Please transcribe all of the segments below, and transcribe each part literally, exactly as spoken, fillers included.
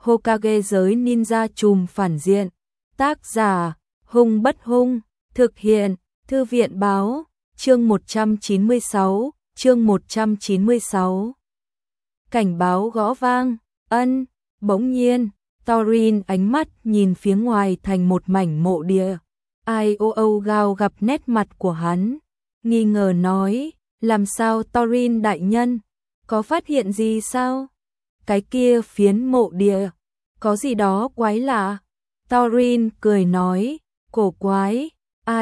Hokage giới ninja trùm phản diện. Tác giả, Hung Bất Hung, thực hiện, Thư viện báo, chương một trăm chín mươi sáu, chương một trăm chín mươi sáu. Cảnh báo gõ vang, ân, bỗng nhiên, Thorin ánh mắt nhìn phía ngoài thành một mảnh mộ địa. Ioo Gao gặp nét mặt của hắn, nghi ngờ nói, làm sao Thorin đại nhân, có phát hiện gì sao? Cái kia phiến mộ địa, có gì đó quái lạ. Thorin cười nói, cổ quái.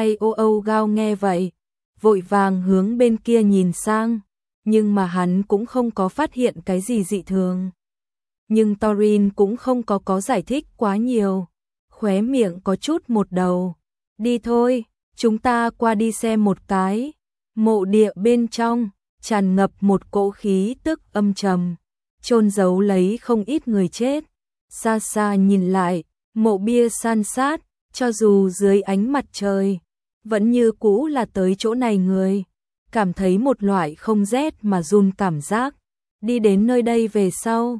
Ioo Gao nghe vậy, vội vàng hướng bên kia nhìn sang, nhưng mà hắn cũng không có phát hiện cái gì dị thường. Nhưng Thorin cũng không có có giải thích quá nhiều, khóe miệng có chút một đầu. Đi thôi, chúng ta qua đi xem một cái. Mộ địa bên trong tràn ngập một cỗ khí tức âm trầm, chôn giấu lấy không ít người chết. Xa xa nhìn lại, mộ bia san sát, cho dù dưới ánh mặt trời, vẫn như cũ là tới chỗ này người, cảm thấy một loại không rét mà run cảm giác. Đi đến nơi đây về sau,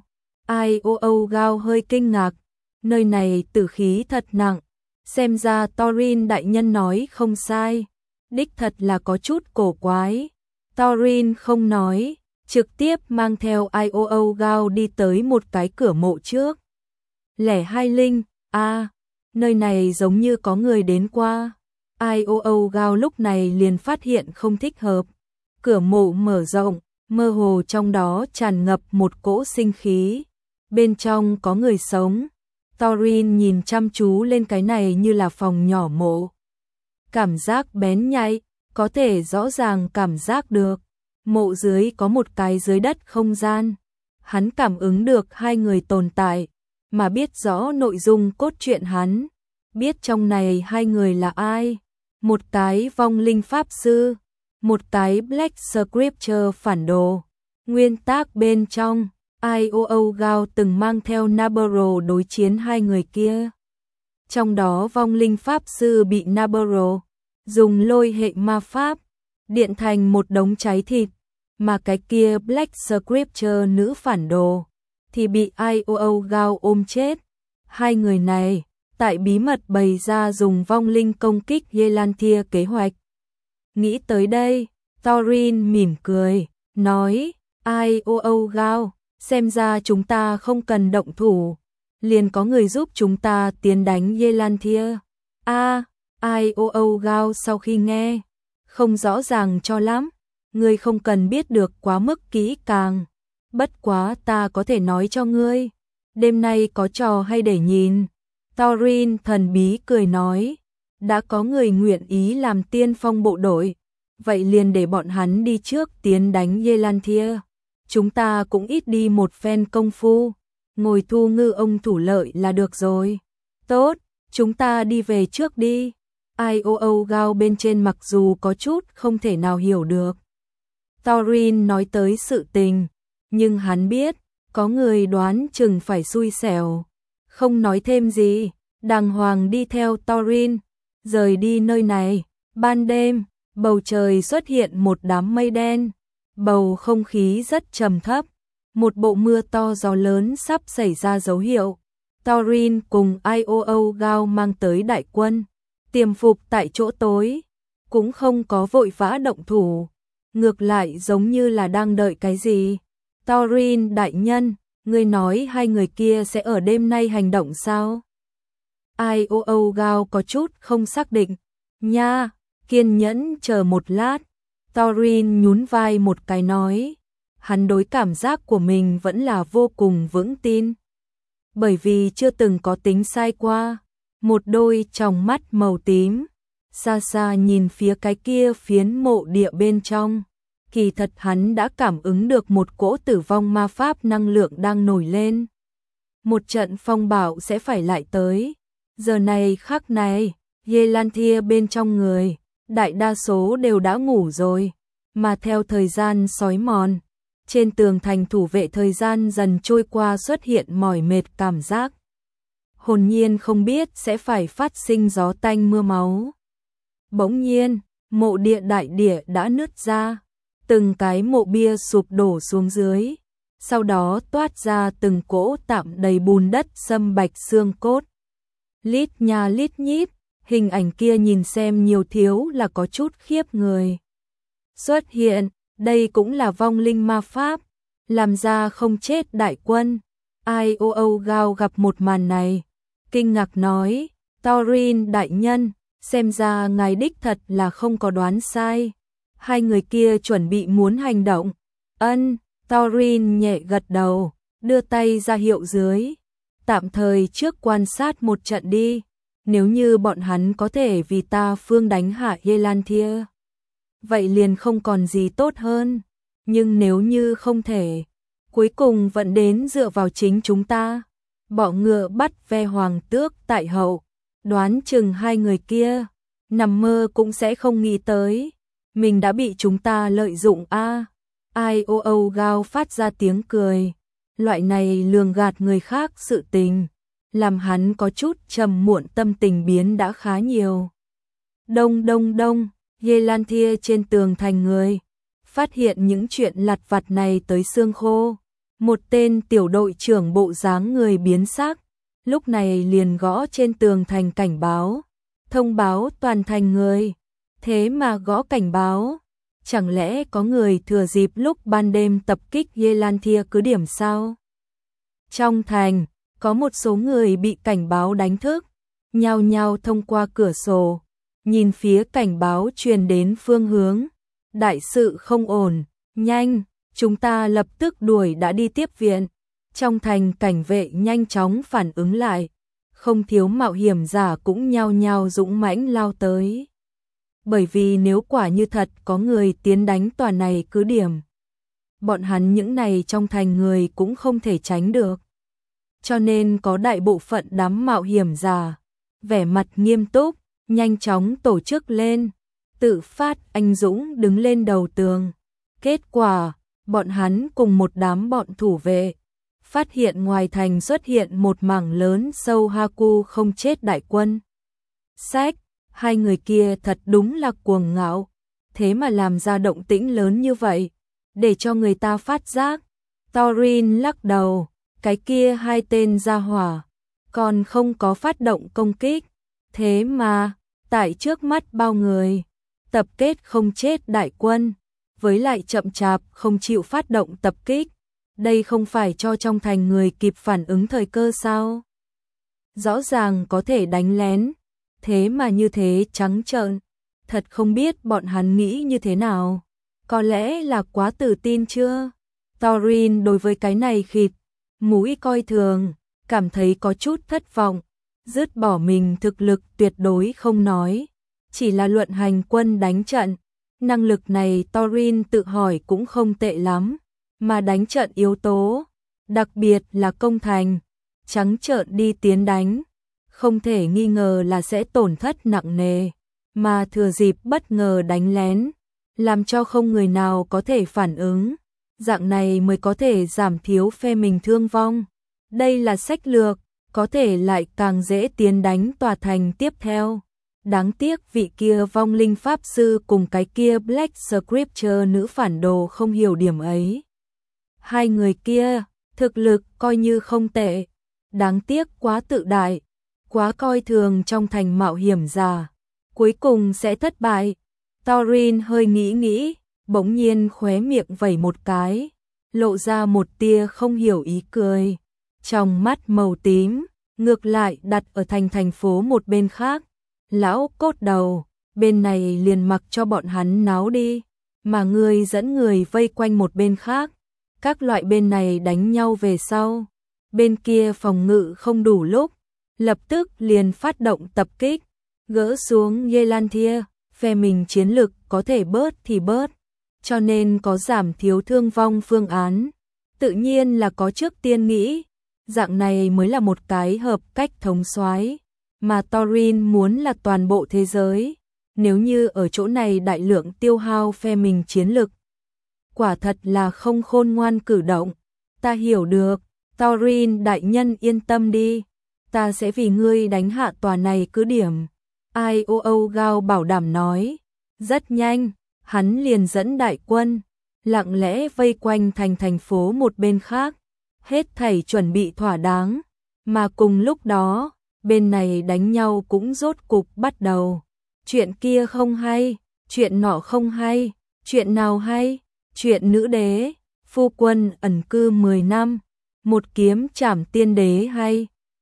Ioo Gao hơi kinh ngạc, nơi này tử khí thật nặng, xem ra Thorin đại nhân nói không sai, đích thật là có chút cổ quái. Thorin không nói, trực tiếp mang theo Ioo Gao đi tới một cái cửa mộ trước. Lẻ hai linh, a à, nơi này giống như có người đến qua. Ioo Gao lúc này liền phát hiện không thích hợp. Cửa mộ mở rộng, mơ hồ trong đó tràn ngập một cỗ sinh khí. Bên trong có người sống. Thorin nhìn chăm chú lên cái này như là phòng nhỏ mộ. Cảm giác bén nhạy, có thể rõ ràng cảm giác được. Mộ dưới có một cái dưới đất không gian. Hắn cảm ứng được hai người tồn tại, mà biết rõ nội dung cốt truyện hắn. Biết trong này hai người là ai. Một cái vong linh pháp sư, một cái Black Scripture phản đồ. Nguyên tác bên trong, Ioo Gao từng mang theo Nabarro đối chiến hai người kia. Trong đó vong linh pháp sư bị Nabarro dùng lôi hệ ma pháp điện thành một đống cháy thịt, mà cái kia Black Scripture nữ phản đồ thì bị Ioo Gao ôm chết. Hai người này tại bí mật bày ra dùng vong linh công kích Yelantia kế hoạch. Nghĩ tới đây, Thorin mỉm cười, nói, Ioo Gao, xem ra chúng ta không cần động thủ, liền có người giúp chúng ta tiến đánh Yelantia. A, à, Ioo Gao sau khi nghe, không rõ ràng cho lắm, ngươi không cần biết được quá mức kỹ càng, bất quá ta có thể nói cho ngươi, đêm nay có trò hay để nhìn. Thorin thần bí cười nói, đã có người nguyện ý làm tiên phong bộ đội, vậy liền để bọn hắn đi trước tiến đánh Yelantia. Chúng ta cũng ít đi một phen công phu, ngồi thu ngư ông thủ lợi là được rồi. Tốt, chúng ta đi về trước đi. Ioo Gao bên trên mặc dù có chút không thể nào hiểu được Thorin nói tới sự tình, nhưng hắn biết, có người đoán chừng phải xui xẻo. Không nói thêm gì, đàng hoàng đi theo Thorin, rời đi nơi này. Ban đêm, bầu trời xuất hiện một đám mây đen, bầu không khí rất trầm thấp, một bộ mưa to gió lớn sắp xảy ra dấu hiệu. Thorin cùng Ioo Gao mang tới đại quân, tiềm phục tại chỗ tối, cũng không có vội vã động thủ, ngược lại giống như là đang đợi cái gì. Thorin đại nhân, ngươi nói hai người kia sẽ ở đêm nay hành động sao? Ioo Gao có chút không xác định. Nha, kiên nhẫn chờ một lát. Thorin nhún vai một cái nói. Hắn đối cảm giác của mình vẫn là vô cùng vững tin. Bởi vì chưa từng có tính sai qua. Một đôi tròng mắt màu tím, xa xa nhìn phía cái kia phiến mộ địa bên trong. Kỳ thật hắn đã cảm ứng được một cỗ tử vong ma pháp năng lượng đang nổi lên. Một trận phong bạo sẽ phải lại tới. Giờ này khắc này, Yelantia bên trong người, đại đa số đều đã ngủ rồi. Mà theo thời gian sói mòn, trên tường thành thủ vệ thời gian dần trôi qua xuất hiện mỏi mệt cảm giác. Hồn nhiên không biết sẽ phải phát sinh gió tanh mưa máu. Bỗng nhiên, mộ địa đại địa đã nứt ra. Từng cái mộ bia sụp đổ xuống dưới, sau đó toát ra từng cỗ tạm đầy bùn đất xâm bạch xương cốt. Lít nha lít nhít, hình ảnh kia nhìn xem nhiều thiếu là có chút khiếp người. Xuất hiện, đây cũng là vong linh ma pháp, làm ra không chết đại quân. Ai ô ô Gao gặp một màn này, kinh ngạc nói, Thorin đại nhân, xem ra ngài đích thật là không có đoán sai. Hai người kia chuẩn bị muốn hành động. Ân, Thorin nhẹ gật đầu, đưa tay ra hiệu dưới. Tạm thời trước quan sát một trận đi, nếu như bọn hắn có thể vì ta phương đánh hạ Yelantia, vậy liền không còn gì tốt hơn. Nhưng nếu như không thể, cuối cùng vẫn đến dựa vào chính chúng ta. Bọ ngựa bắt ve hoàng tước tại hậu, đoán chừng hai người kia nằm mơ cũng sẽ không nghĩ tới mình đã bị chúng ta lợi dụng a. Ai ô ô Gao phát ra tiếng cười, loại này lường gạt người khác sự tình, làm hắn có chút trầm muộn, tâm tình biến đã khá nhiều. Đông đông đông, Yelantia trên tường thành người, phát hiện những chuyện lặt vặt này tới xương khô. Một tên tiểu đội trưởng bộ dáng người biến sắc, lúc này liền gõ trên tường thành cảnh báo, thông báo toàn thành người. Thế mà gõ cảnh báo, chẳng lẽ có người thừa dịp lúc ban đêm tập kích Yelantia cứ điểm sao? Trong thành, có một số người bị cảnh báo đánh thức, nhao nhao thông qua cửa sổ, nhìn phía cảnh báo truyền đến phương hướng. Đại sự không ổn, nhanh, chúng ta lập tức đuổi đã đi tiếp viện. Trong thành cảnh vệ nhanh chóng phản ứng lại, không thiếu mạo hiểm giả cũng nhao nhao dũng mãnh lao tới. Bởi vì nếu quả như thật có người tiến đánh tòa này cứ điểm, bọn hắn những này trong thành người cũng không thể tránh được. Cho nên có đại bộ phận đám mạo hiểm giả, vẻ mặt nghiêm túc, nhanh chóng tổ chức lên, tự phát anh dũng đứng lên đầu tường. Kết quả, bọn hắn cùng một đám bọn thủ vệ, phát hiện ngoài thành xuất hiện một mảng lớn sâu Haku không chết đại quân. Sách, hai người kia thật đúng là cuồng ngạo, thế mà làm ra động tĩnh lớn như vậy, để cho người ta phát giác. Thorin lắc đầu, cái kia hai tên gia hỏa, còn không có phát động công kích, thế mà, tại trước mắt bao người, tập kết không chết đại quân, với lại chậm chạp không chịu phát động tập kích, đây không phải cho trong thành người kịp phản ứng thời cơ sao? Rõ ràng có thể đánh lén, thế mà như thế trắng trợn, thật không biết bọn hắn nghĩ như thế nào, có lẽ là quá tự tin chưa? Thorin đối với cái này khịt mũi coi thường, cảm thấy có chút thất vọng, dứt bỏ mình thực lực tuyệt đối không nói, chỉ là luận hành quân đánh trận, năng lực này Thorin tự hỏi cũng không tệ lắm, mà đánh trận yếu tố, đặc biệt là công thành, trắng trợn đi tiến đánh, không thể nghi ngờ là sẽ tổn thất nặng nề, mà thừa dịp bất ngờ đánh lén, làm cho không người nào có thể phản ứng, dạng này mới có thể giảm thiểu phe mình thương vong. Đây là sách lược, có thể lại càng dễ tiến đánh tòa thành tiếp theo. Đáng tiếc vị kia vong linh pháp sư cùng cái kia Black Scripture nữ phản đồ không hiểu điểm ấy. Hai người kia, thực lực coi như không tệ, đáng tiếc quá tự đại, quá coi thường trong thành mạo hiểm giả, cuối cùng sẽ thất bại. Thorin hơi nghĩ nghĩ, bỗng nhiên khóe miệng vẩy một cái, lộ ra một tia không hiểu ý cười. Trong mắt màu tím, ngược lại đặt ở thành thành phố một bên khác. Lão cốt đầu, bên này liền mặc cho bọn hắn náo đi, mà ngươi dẫn người vây quanh một bên khác. Các loại bên này đánh nhau về sau, bên kia phòng ngự không đủ lúc, lập tức liền phát động tập kích, gỡ xuống Yelantia, phe mình chiến lực có thể bớt thì bớt, cho nên có giảm thiếu thương vong phương án, tự nhiên là có trước tiên nghĩ, dạng này mới là một cái hợp cách thống soái, mà Thorin muốn là toàn bộ thế giới, nếu như ở chỗ này đại lượng tiêu hao phe mình chiến lực, quả thật là không khôn ngoan cử động. Ta hiểu được, Thorin đại nhân yên tâm đi, ta sẽ vì ngươi đánh hạ tòa này cứ điểm. Ai ô ô Gao bảo đảm nói, rất nhanh, hắn liền dẫn đại quân, lặng lẽ vây quanh thành thành phố một bên khác, hết thảy chuẩn bị thỏa đáng, mà cùng lúc đó, bên này đánh nhau cũng rốt cục bắt đầu. Chuyện kia không hay, chuyện nọ không hay, chuyện nào hay, chuyện nữ đế, phu quân ẩn cư mười năm, một kiếm trảm tiên đế hay.